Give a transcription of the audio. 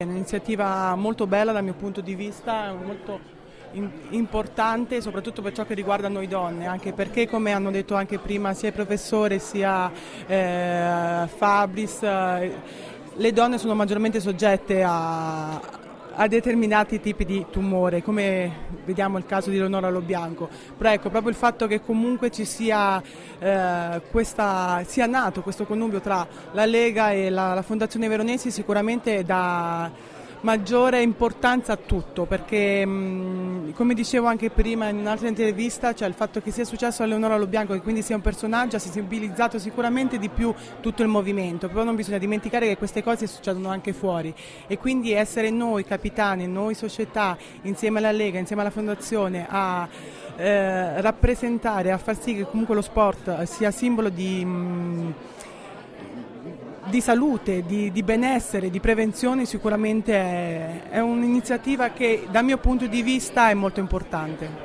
È un'iniziativa molto bella dal mio punto di vista, molto importante soprattutto per ciò che riguarda noi donne, anche perché come hanno detto anche prima sia il professore sia Fabris, le donne sono maggiormente soggette a determinati tipi di tumore, come vediamo il caso di Leonora Lobianco. Però ecco, proprio il fatto che comunque ci sia, sia nato questo connubio tra la Lega e la Fondazione Veronesi sicuramente dà maggiore importanza a tutto, perché come dicevo anche prima in un'altra intervista, cioè il fatto che sia successo a Leonora Lobianco, che quindi sia un personaggio, ha sensibilizzato sicuramente di più tutto il movimento, però non bisogna dimenticare che queste cose succedono anche fuori e quindi essere noi capitani, noi società, insieme alla Lega, insieme alla Fondazione a rappresentare, a far sì che comunque lo sport sia simbolo di salute, di benessere, di prevenzione, sicuramente è un'iniziativa che dal mio punto di vista è molto importante.